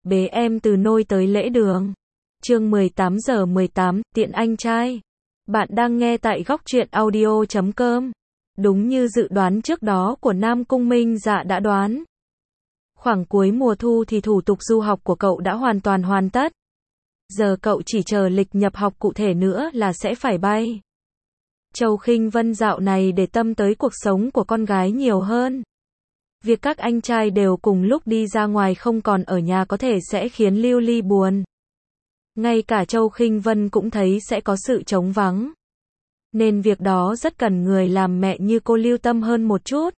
bế em từ nôi tới lễ đường. Chương 18:18, tiện anh trai. Bạn đang nghe tại Góc Truyện Audio.com. Đúng như dự đoán trước đó của Nam Cung Minh Dạ đã đoán. Khoảng cuối mùa thu thì thủ tục du học của cậu đã hoàn toàn hoàn tất. Giờ cậu chỉ chờ lịch nhập học cụ thể nữa là sẽ phải bay. Châu Khinh Vân dạo này để tâm tới cuộc sống của con gái nhiều hơn. Việc các anh trai đều cùng lúc đi ra ngoài không còn ở nhà có thể sẽ khiến Lưu Ly buồn. Ngay cả Châu Khinh Vân cũng thấy sẽ có sự trống vắng. Nên việc đó rất cần người làm mẹ như cô lưu tâm hơn một chút.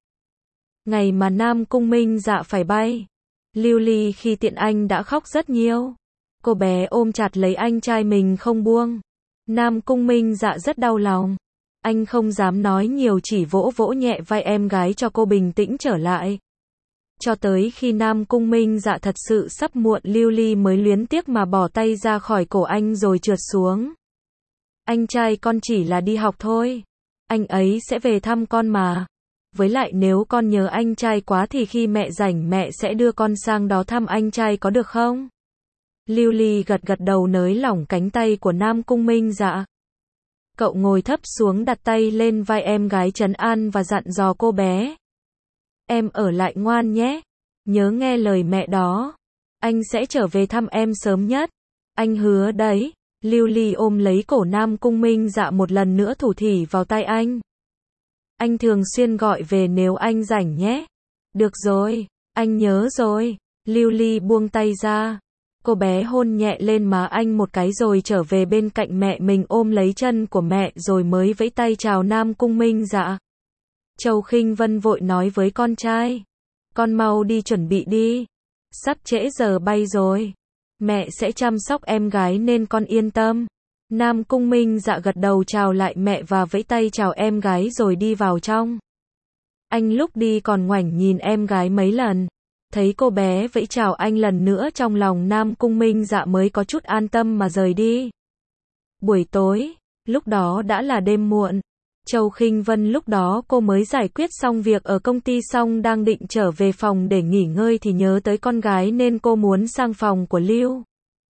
Ngày mà Nam Cung Minh Dạ phải bay, Lưu Ly khi tiện anh đã khóc rất nhiều. Cô bé ôm chặt lấy anh trai mình không buông. Nam Cung Minh Dạ rất đau lòng. Anh không dám nói nhiều, chỉ vỗ vỗ nhẹ vai em gái cho cô bình tĩnh trở lại. Cho tới khi Nam Cung Minh Dạ thật sự sắp muộn, Lưu Ly mới luyến tiếc mà bỏ tay ra khỏi cổ anh rồi trượt xuống. Anh trai, con chỉ là đi học thôi. Anh ấy sẽ về thăm con mà. Với lại nếu con nhớ anh trai quá thì khi mẹ rảnh mẹ sẽ đưa con sang đó thăm anh trai có được không? Lưu Ly gật gật đầu nới lỏng cánh tay của Nam Cung Minh Dạ. Cậu ngồi thấp xuống đặt tay lên vai em gái trấn an và dặn dò cô bé. Em ở lại ngoan nhé. Nhớ nghe lời mẹ đó. Anh sẽ trở về thăm em sớm nhất. Anh hứa đấy. Lưu Ly ôm lấy cổ Nam Cung Minh Dạ một lần nữa thủ thỉ vào tai anh. Anh thường xuyên gọi về nếu anh rảnh nhé. Được rồi, anh nhớ rồi. Lưu Ly buông tay ra. Cô bé hôn nhẹ lên má anh một cái rồi trở về bên cạnh mẹ mình, ôm lấy chân của mẹ rồi mới vẫy tay chào Nam Cung Minh Dạ. Châu Khinh Vân vội nói với con trai. Con mau đi chuẩn bị đi. Sắp trễ giờ bay rồi. Mẹ sẽ chăm sóc em gái nên con yên tâm. Nam Cung Minh Dạ gật đầu chào lại mẹ và vẫy tay chào em gái rồi đi vào trong. Anh lúc đi còn ngoảnh nhìn em gái mấy lần. Thấy cô bé vẫy chào anh lần nữa, trong lòng Nam Cung Minh Dạ mới có chút an tâm mà rời đi. Buổi tối, lúc đó đã là đêm muộn. Châu Khinh Vân lúc đó cô mới giải quyết xong việc ở công ty xong đang định trở về phòng để nghỉ ngơi thì nhớ tới con gái nên cô muốn sang phòng của Lưu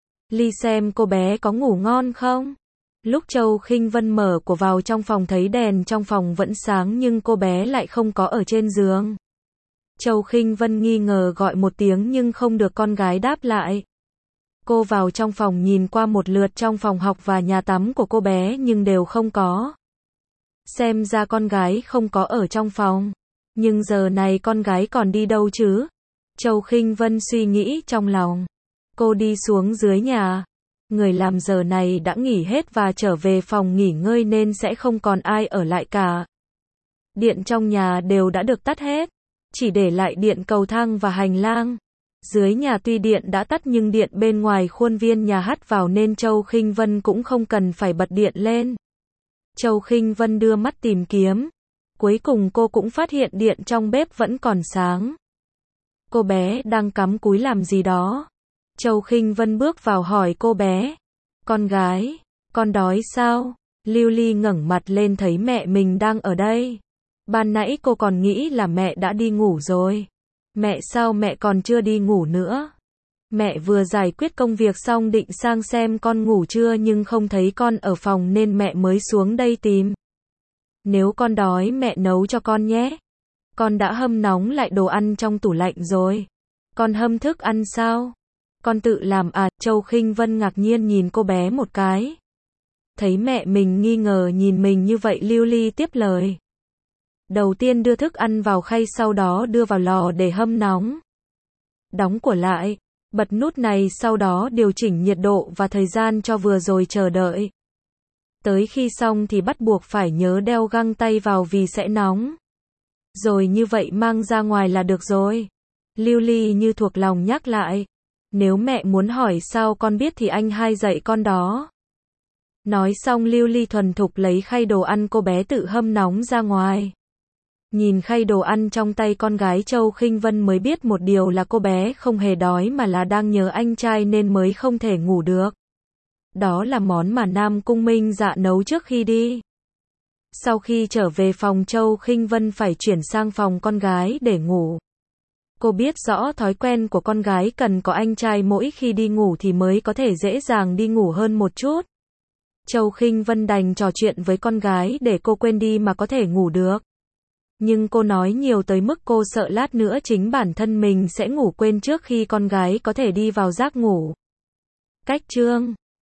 Ly xem cô bé có ngủ ngon không. Lúc Châu Khinh Vân mở cửa vào trong phòng thấy đèn trong phòng vẫn sáng nhưng cô bé lại không có ở trên giường. Châu Khinh Vân nghi ngờ gọi một tiếng nhưng không được con gái đáp lại. Cô vào trong phòng nhìn qua một lượt trong phòng học và nhà tắm của cô bé nhưng đều không có. Xem ra con gái không có ở trong phòng. Nhưng giờ này con gái còn đi đâu chứ? Châu Khinh Vân suy nghĩ trong lòng. Cô đi xuống dưới nhà. Người làm giờ này đã nghỉ hết và trở về phòng nghỉ ngơi nên sẽ không còn ai ở lại cả. Điện trong nhà đều đã được tắt hết. Chỉ để lại điện cầu thang và hành lang. Dưới nhà tuy điện đã tắt nhưng điện bên ngoài khuôn viên nhà hắt vào nên Châu Khinh Vân cũng không cần phải bật điện lên. Châu Khinh Vân đưa mắt tìm kiếm. Cuối cùng cô cũng phát hiện điện trong bếp vẫn còn sáng. Cô bé đang cắm cúi làm gì đó. Châu Khinh Vân bước vào hỏi cô bé. Con gái, con đói sao? Lưu Ly ngẩng mặt lên thấy mẹ mình đang ở đây. Ban nãy cô còn nghĩ là mẹ đã đi ngủ rồi. Mẹ sao mẹ còn chưa đi ngủ nữa? Mẹ vừa giải quyết công việc xong định sang xem con ngủ chưa nhưng không thấy con ở phòng nên mẹ mới xuống đây tìm. Nếu con đói mẹ nấu cho con nhé. Con đã hâm nóng lại đồ ăn trong tủ lạnh rồi. Con hâm thức ăn sao? Con tự làm à? Châu Khinh Vân ngạc nhiên nhìn cô bé một cái. Thấy mẹ mình nghi ngờ nhìn mình như vậy, Lưu Ly tiếp lời. Đầu tiên đưa thức ăn vào khay, sau đó đưa vào lò để hâm nóng. Đóng cửa lại, bật nút này, sau đó điều chỉnh nhiệt độ và thời gian cho vừa rồi chờ đợi. Tới khi xong thì bắt buộc phải nhớ đeo găng tay vào vì sẽ nóng. Rồi như vậy mang ra ngoài là được rồi. Lưu Ly như thuộc lòng nhắc lại. Nếu mẹ muốn hỏi sao con biết thì anh hai dạy con đó. Nói xong Lưu Ly thuần thục lấy khay đồ ăn cô bé tự hâm nóng ra ngoài. Nhìn khay đồ ăn trong tay con gái, Châu Khinh Vân mới biết một điều là cô bé không hề đói mà là đang nhớ anh trai nên mới không thể ngủ được. Đó là món mà Nam Cung Minh Dạ nấu trước khi đi. Sau khi trở về phòng, Châu Khinh Vân phải chuyển sang phòng con gái để ngủ. Cô biết rõ thói quen của con gái cần có anh trai mỗi khi đi ngủ thì mới có thể dễ dàng đi ngủ hơn một chút. Châu Khinh Vân đành trò chuyện với con gái để cô quên đi mà có thể ngủ được. Nhưng cô nói nhiều tới mức cô sợ lát nữa chính bản thân mình sẽ ngủ quên trước khi con gái có thể đi vào giấc ngủ. Cách chương